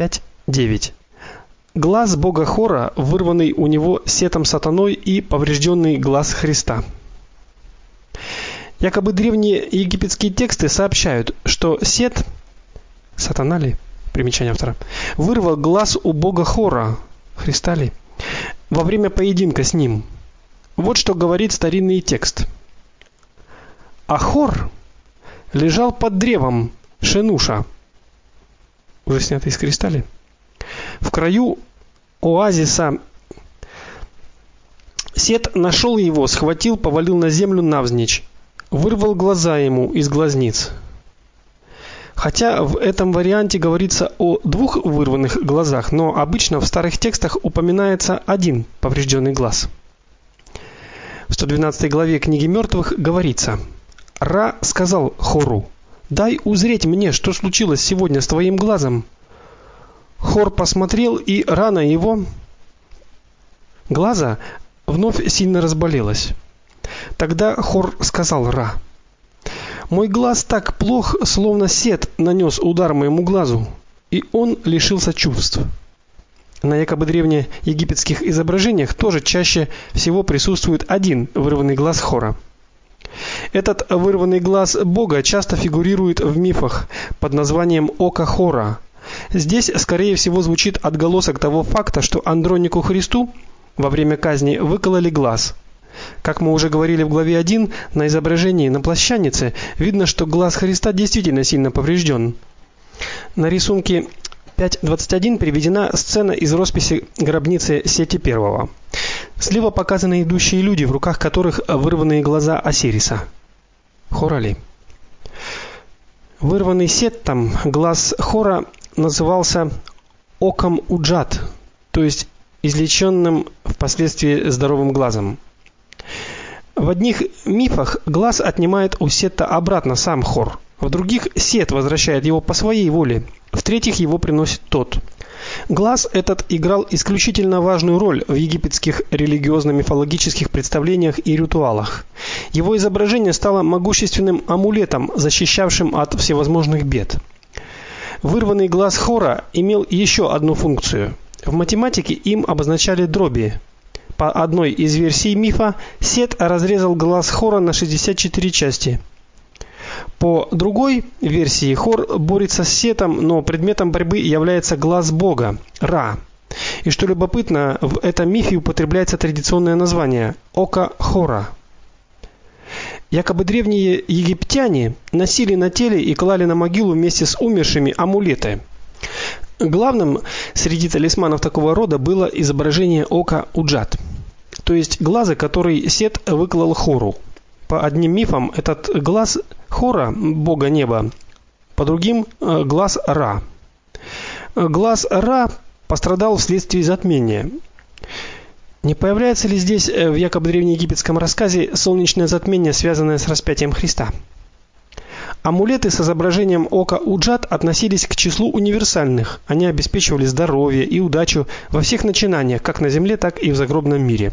5:9. Глаз бога Хора, вырванный у него Сетом сатаной и поврежденный глаз Христа. Якобы древние египетские тексты сообщают, что Сет, сатана ли, примечание автора, вырвал глаз у бога Хора, Христа ли, во время поединка с ним. Вот что говорит старинный текст. А Хор лежал под древом Шенуша, уже снятый из креста ли, в краю оазиса. Сет нашел его, схватил, повалил на землю навзничь, вырвал глаза ему из глазниц. Хотя в этом варианте говорится о двух вырванных глазах, но обычно в старых текстах упоминается один поврежденный глаз. В 112 главе книги мертвых говорится: Ра сказал Хору: "Дай узреть мне, что случилось сегодня с твоим глазом". Хор посмотрел, и рана его глаза вновь сильно разболелась. Тогда Хор сказал Ра: "Мой глаз так плох, словно Сет нанес удар моему глазу, и он лишился чувств". На якобы древнеегипетских изображениях тоже чаще всего присутствует один вырванный глаз Хора. Этот вырванный глаз бога часто фигурирует в мифах под названием Око Хора. Здесь, скорее всего, звучит отголосок того факта, что Андронику Христу во время казни выкололи глаз. Как мы уже говорили в главе 1, на изображении на плащанице видно, что глаз Христа действительно сильно поврежден. На рисунке 5:21 приведена сцена из росписи гробницы Сети I. Слева показаны идущие люди, в руках которых вырванные глаза Осириса. Хорали. Вырванный Сеттом глаз Хора назывался оком Уджат, то есть излеченным впоследствии здоровым глазом. В одних мифах глаз отнимает у Сета обратно сам Хор, в других Сет возвращает его по своей воле, в третьих его приносит тот. Глаз этот играл исключительно важную роль в египетских религиозно-мифологических представлениях и ритуалах. Его изображение стало могущественным амулетом, защищавшим от всевозможных бед. Вырванный глаз Хора имел еще одну функцию. В математике им обозначали дроби. По одной из версий мифа Сет разрезал глаз Хора на 64 части. По другой версии Хор борется с Сетом, но предметом борьбы является глаз бога Ра. И что любопытно, в этом мифе употребляется традиционное название Око Хора. Якобы древние египтяне носили на теле и клали на могилу вместе с умершими амулеты. Главным среди талисманов такого рода было изображение ока Уджат, то есть глаза, который Сет выколол Хору. По одним мифам этот глаз Хора, бога неба, по другим глаз Ра. Глаз Ра пострадал вследствие затмения. Не появляется ли здесь в якобы древнеегипетском рассказе солнечное затмение, связанное с распятием Христа? Амулеты с изображением ока Уджат относились к числу универсальных. Они обеспечивали здоровье и удачу во всех начинаниях, как на земле, так и в загробном мире.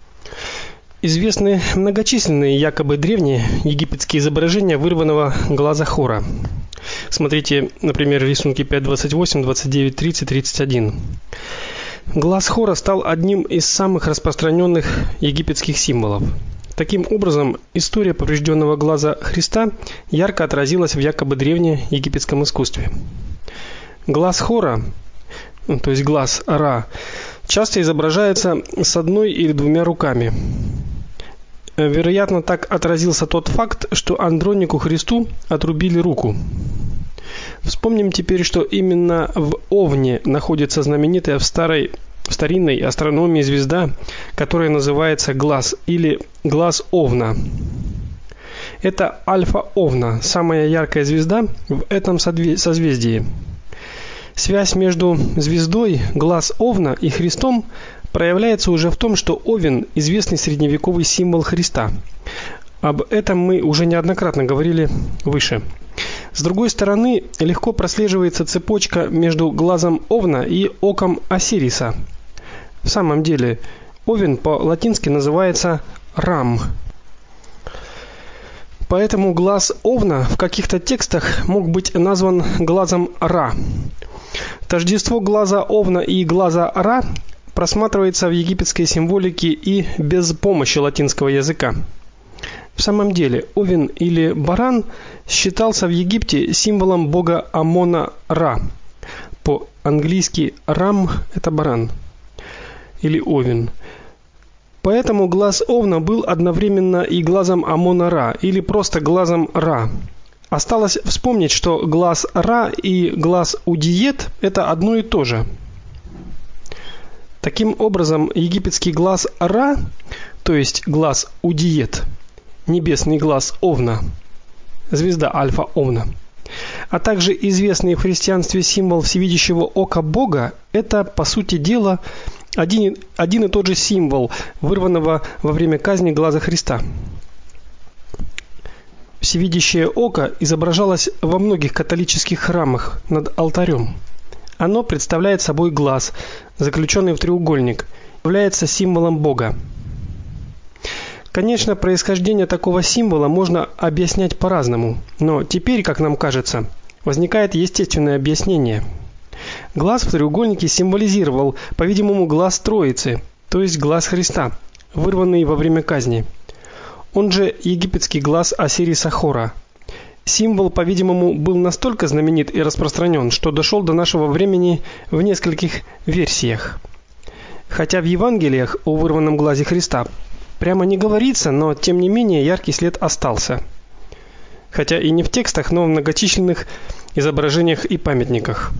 Известны многочисленные якобы древние египетские изображения вырванного глаза Хора. Смотрите, например, рисунки 5:28, 29, 30, 31. Глаз Хора стал одним из самых распространенных египетских символов. Таким образом, история поврежденного глаза Христа ярко отразилась в якобы древнеегипетском искусстве. Глаз Хора, то есть глаз Ра, часто изображается с одной или двумя руками. Вероятно, так отразился тот факт, что Андронику Христу отрубили руку. Вспомним теперь, что именно в Овне находится знаменитая в старинной астрономии звезда, которая называется Глаз или Глаз Овна. Это Альфа Овна, самая яркая звезда в этом созвездии. Связь между звездой Глаз Овна и Христом проявляется уже в том, что Овен известный средневековый символ Христа. Об этом мы уже неоднократно говорили выше. С другой стороны, легко прослеживается цепочка между глазом Овна и оком Осириса. В самом деле, Овен по-латински называется Рам. Поэтому глаз Овна в каких-то текстах мог быть назван глазом Ра. Тождество глаза Овна и глаза Ра просматривается в египетской символике и без помощи латинского языка. В самом деле, овен или баран считался в Египте символом бога Амона Ра. По-английски рам это баран или овен. Поэтому глаз овна был одновременно и глазом Амона Ра или просто глазом Ра. Осталось вспомнить, что глаз Ра и глаз Удиет это одно и то же. Таким образом, египетский глаз Ра, то есть глаз Удиет, небесный глаз Овна, звезда Альфа Овна, а также известный в христианстве символ всевидящего ока Бога это, по сути дела, один и тот же символ вырванного во время казни глаза Христа. Всевидящее око изображалось во многих католических храмах над алтарем. Оно представляет собой глаз, заключенный в треугольник, является символом Бога. Конечно, происхождение такого символа можно объяснять по-разному, но теперь, как нам кажется, возникает естественное объяснение. Глаз в треугольнике символизировал, по-видимому, глаз Троицы, то есть глаз Христа, вырванный во время казни. Он же египетский глаз Осириса Хора. Символ, по-видимому, был настолько знаменит и распространен, что дошел до нашего времени в нескольких версиях. Хотя в Евангелиях о вырванном глазе Христа прямо не говорится, но тем не менее яркий след остался. Хотя и не в текстах, но в многочисленных изображениях и памятниках.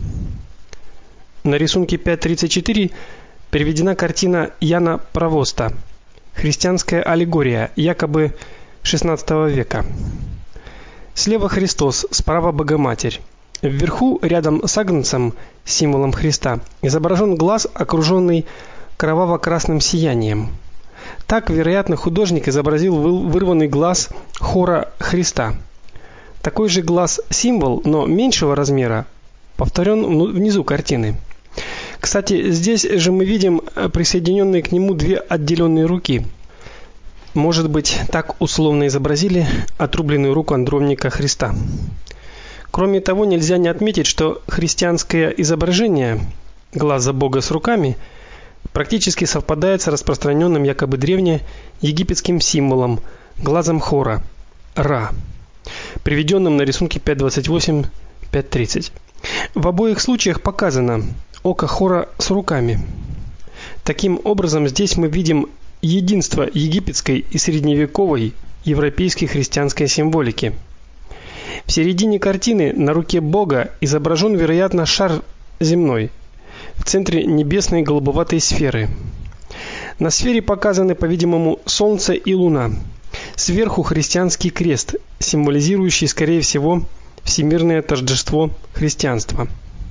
На рисунке 5.34 приведена картина Яна Провоста. Христианская аллегория, якобы XVI века. Слева Христос, справа Богоматерь. Вверху, рядом с агнцем, символом Христа, изображен глаз, окружённый кроваво-красным сиянием. Так, вероятно, художник изобразил вырванный глаз Хора Христа. Такой же глаз-символ, но меньшего размера, повторен внизу картины. Кстати, здесь же мы видим присоединенные к нему две отделенные руки. Может быть, так условно изобразили отрубленную руку андромника Христа. Кроме того, нельзя не отметить, что христианское изображение глаза Бога с руками практически совпадает с распространенным якобы древнеегипетским символом глазом Хора Ра, приведенным на рисунке 5.28, 5.30. В обоих случаях показано око Хора с руками. Таким образом, здесь мы видим единство египетской и средневековой европейской христианской символики. В середине картины на руке Бога изображен, вероятно, шар земной в центре небесной голубоватой сферы. На сфере показаны, по-видимому, солнце и луна. Сверху христианский крест, символизирующий, скорее всего, всемирное тождество христианства.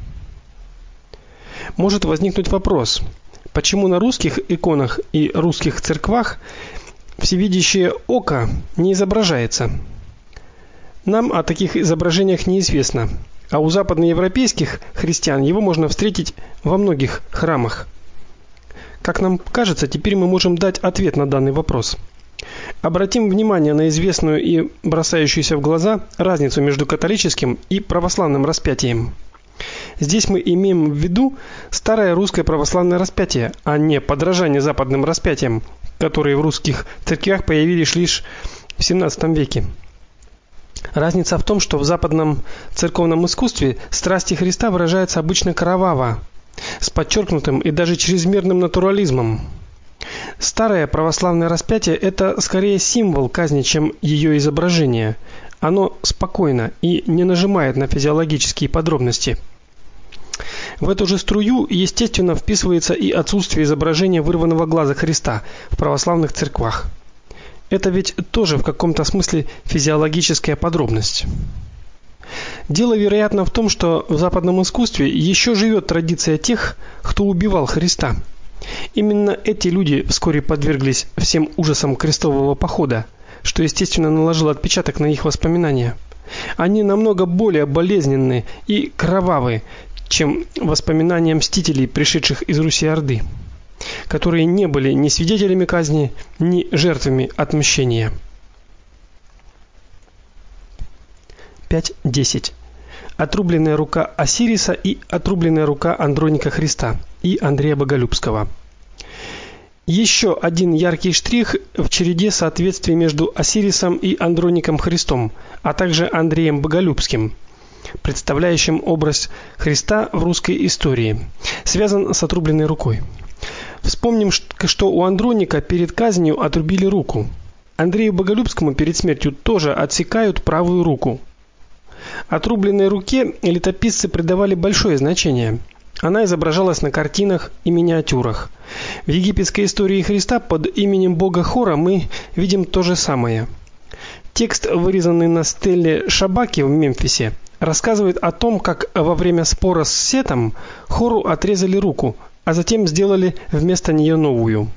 Может возникнуть вопрос: почему на русских иконах и русских церквах всевидящее око не изображается? Нам о таких изображениях неизвестно, а у западноевропейских христиан его можно встретить во многих храмах. Как нам кажется, теперь мы можем дать ответ на данный вопрос. Обратим внимание на известную и бросающуюся в глаза разницу между католическим и православным распятием. Здесь мы имеем в виду старое русское православное распятие, а не подражание западным распятиям, которые в русских церквях появились лишь в XVII веке. Разница в том, что в западном церковном искусстве страсти Христа выражаются обычно кроваво, с подчеркнутым и даже чрезмерным натурализмом. Старое православное распятие это скорее символ казни, чем ее изображение. Оно спокойно и не нажимает на физиологические подробности. В эту же струю, естественно, вписывается и отсутствие изображения вырванного глаза Христа в православных церквах. Это ведь тоже в каком-то смысле физиологическая подробность. Дело, вероятно, в том, что в западном искусстве еще живет традиция тех, кто убивал Христа. Именно эти люди вскоре подверглись всем ужасам крестового похода, что, естественно, наложило отпечаток на их воспоминания. Они намного более болезненны и кровавы, чем воспоминания мстителей, пришедших из Руси-Орды, которые не были ни свидетелями казни, ни жертвами отмщения. 5.10. отрубленная рука Осириса и отрубленная рука Андроника Христа и Андрея Боголюбского. Еще один яркий штрих в череде соответствий между Осирисом и Андроником Христом, а также Андреем Боголюбским, представляющим образ Христа в русской истории, связан с отрубленной рукой. Вспомним, что у Андроника перед казнью отрубили руку. Андрею Боголюбскому перед смертью тоже отсекают правую руку. Отрубленной руке летописцы придавали большое значение. Она изображалась на картинах и миниатюрах. В египетской истории Христа под именем бога Хора мы видим то же самое. Текст, вырезанный на стеле Шабаки в Мемфисе, рассказывает о том, как во время спора с Сетом Хору отрезали руку, а затем сделали вместо нее новую.